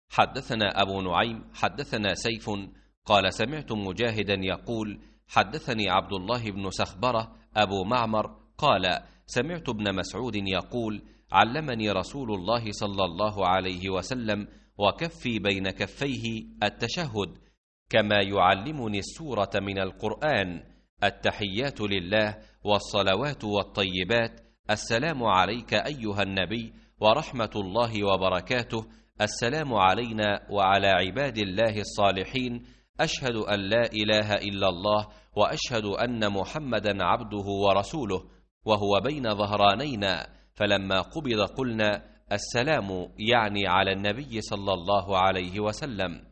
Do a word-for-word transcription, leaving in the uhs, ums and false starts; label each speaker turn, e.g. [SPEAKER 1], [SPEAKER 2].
[SPEAKER 1] حدثنا أبو نعيم حدثنا سيف قال سمعت مجاهدا يقول حدثني عبد الله بن سخبرة أبو معمر قال سمعت ابن مسعود يقول علمني رسول الله صلى الله عليه وسلم وكفي بين كفيه التشهد كما يعلمني السورة من القرآن: التحيات لله والصلوات والطيبات، السلام عليك أيها النبي ورحمة الله وبركاته، السلام علينا وعلى عباد الله الصالحين، أشهد أن لا إله إلا الله وأشهد أن محمدا عبده ورسوله، وهو بين ظهرانينا، فلما قبض قلنا السلام يعني على النبي صلى الله عليه وسلم.